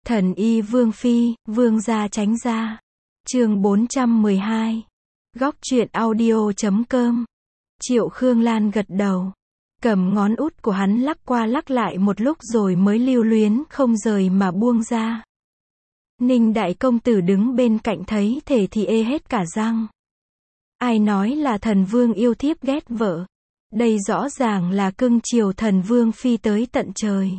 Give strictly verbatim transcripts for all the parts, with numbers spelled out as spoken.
Thần y Vương Phi, Vương gia tránh ra. Chương bốn trăm mười hai. Góc truyện audio chấm com. Triệu Khương Lan gật đầu. Cầm ngón út của hắn lắc qua lắc lại một lúc rồi mới lưu luyến không rời mà buông ra. Ninh đại công tử đứng bên cạnh thấy thể thì ê hết cả răng. Ai nói là thần vương yêu thiếp ghét vợ. Đây rõ ràng là cưng chiều thần vương phi tới tận trời.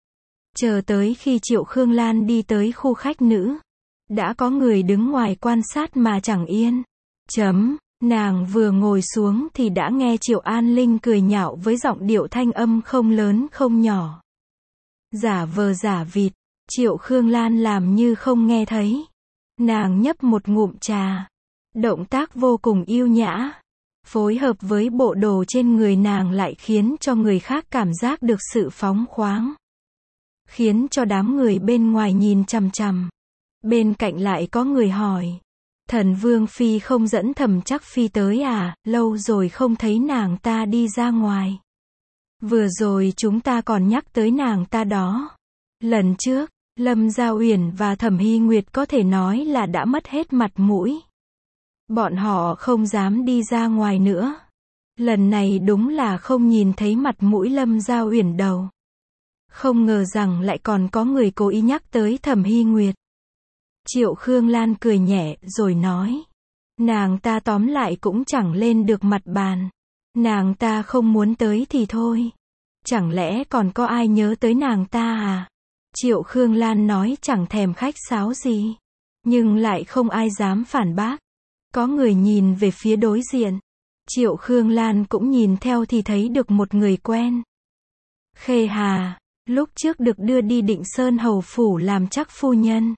Chờ tới khi Triệu Khương Lan đi tới khu khách nữ. Đã có người đứng ngoài quan sát mà chẳng yên. Chấm, nàng vừa ngồi xuống thì đã nghe Triệu An Linh cười nhạo với giọng điệu thanh âm không lớn không nhỏ. Giả vờ giả vịt, Triệu Khương Lan làm như không nghe thấy. Nàng nhấp một ngụm trà. Động tác vô cùng yêu nhã. Phối hợp với bộ đồ trên người nàng lại khiến cho người khác cảm giác được sự phóng khoáng. Khiến cho đám người bên ngoài nhìn chằm chằm. Bên cạnh lại có người hỏi. Thần Vương Phi không dẫn Thẩm Trắc Phi tới à, lâu rồi không thấy nàng ta đi ra ngoài. Vừa rồi chúng ta còn nhắc tới nàng ta đó. Lần trước, Lâm Gia Uyển và Thẩm Hy Nguyệt có thể nói là đã mất hết mặt mũi. Bọn họ không dám đi ra ngoài nữa. Lần này đúng là không nhìn thấy mặt mũi Lâm Gia Uyển đâu. Không ngờ rằng lại còn có người cố ý nhắc tới Thẩm Hy Nguyệt. Triệu Khương Lan cười nhẹ rồi nói. Nàng ta tóm lại cũng chẳng lên được mặt bàn. Nàng ta không muốn tới thì thôi. Chẳng lẽ còn có ai nhớ tới nàng ta à? Triệu Khương Lan nói chẳng thèm khách sáo gì. Nhưng lại không ai dám phản bác. Có người nhìn về phía đối diện. Triệu Khương Lan cũng nhìn theo thì thấy được một người quen. Khê Hà, lúc trước được đưa đi Định Sơn hầu phủ làm chắc phu nhân.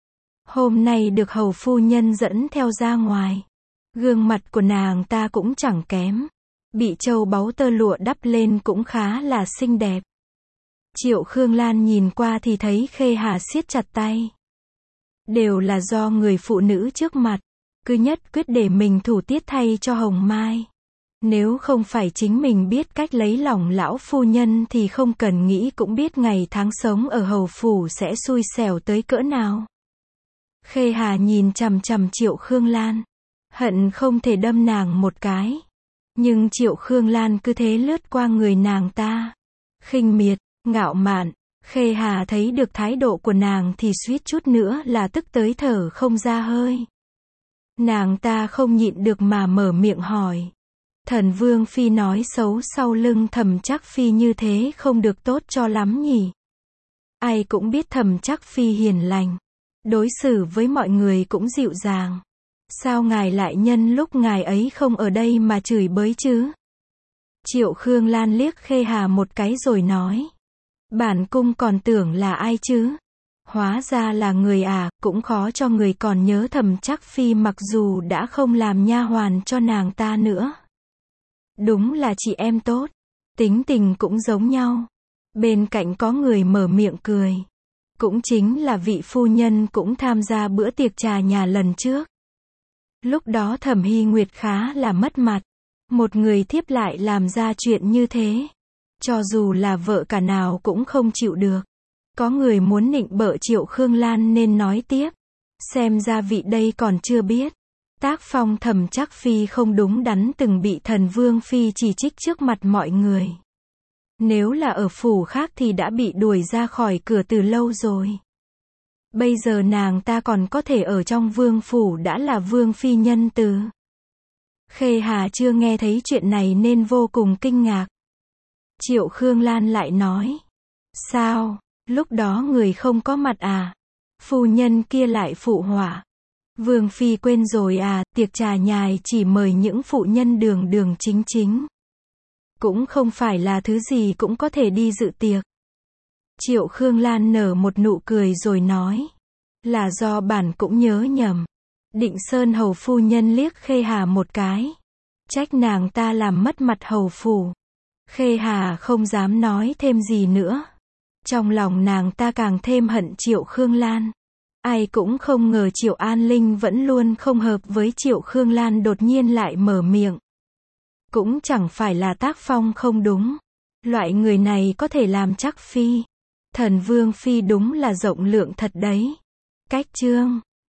Hôm nay được hầu phu nhân dẫn theo ra ngoài. Gương mặt của nàng ta cũng chẳng kém. Bị châu báu tơ lụa đắp lên cũng khá là xinh đẹp. Triệu Khương Lan nhìn qua thì thấy Khê Hà siết chặt tay. Đều là do người phụ nữ trước mặt. Cứ nhất quyết để mình thủ tiết thay cho Hồng Mai. Nếu không phải chính mình biết cách lấy lòng lão phu nhân thì không cần nghĩ cũng biết ngày tháng sống ở hầu phủ sẽ xui xẻo tới cỡ nào. Khê Hà nhìn chằm chằm Triệu Khương Lan. Hận không thể đâm nàng một cái. Nhưng Triệu Khương Lan cứ thế lướt qua người nàng ta. Khinh miệt, ngạo mạn. Khê Hà thấy được thái độ của nàng thì suýt chút nữa là tức tới thở không ra hơi. Nàng ta không nhịn được mà mở miệng hỏi. Thần Vương Phi nói xấu sau lưng Thẩm Trắc Phi như thế không được tốt cho lắm nhỉ. Ai cũng biết Thẩm Trắc Phi hiền lành. Đối xử với mọi người cũng dịu dàng. Sao ngài lại nhân lúc ngài ấy không ở đây mà chửi bới chứ? Triệu Khương Lan liếc Khê Hà một cái rồi nói. Bản cung còn tưởng là ai chứ? Hóa ra là người à, cũng khó cho người còn nhớ Thẩm Trắc Phi mặc dù đã không làm nha hoàn cho nàng ta nữa. Đúng là chị em tốt. Tính tình cũng giống nhau. Bên cạnh có người mở miệng cười. Cũng chính là vị phu nhân cũng tham gia bữa tiệc trà nhà lần trước. Lúc đó Thẩm Hy Nguyệt khá là mất mặt. Một người thiếp lại làm ra chuyện như thế. Cho dù là vợ cả nào cũng không chịu được. Có người muốn nịnh bợ Triệu Khương Lan nên nói tiếp. Xem ra vị đây còn chưa biết. Tác phong Thẩm Trắc Phi không đúng đắn từng bị thần Vương Phi chỉ trích trước mặt mọi người. Nếu là ở phủ khác thì đã bị đuổi ra khỏi cửa từ lâu rồi. Bây giờ nàng ta còn có thể ở trong vương phủ đã là Vương Phi nhân từ. Khê Hà chưa nghe thấy chuyện này nên vô cùng kinh ngạc. Triệu Khương Lan lại nói. Sao, lúc đó người không có mặt à? Phu nhân kia lại phụ họa. Vương Phi quên rồi à, tiệc trà nhài chỉ mời những phụ nhân đường đường chính chính. Cũng không phải là thứ gì cũng có thể đi dự tiệc. Triệu Khương Lan nở một nụ cười rồi nói. Là do bản cũng nhớ nhầm. Định Sơn hầu phu nhân liếc Khê Hà một cái. Trách nàng ta làm mất mặt hầu phủ. Khê Hà không dám nói thêm gì nữa. Trong lòng nàng ta càng thêm hận Triệu Khương Lan. Ai cũng không ngờ Triệu An Linh vẫn luôn không hợp với Triệu Khương Lan đột nhiên lại mở miệng. Cũng chẳng phải là tác phong không đúng. Loại người này có thể làm Trắc Phi. Thần Vương Phi đúng là rộng lượng thật đấy. Cách chương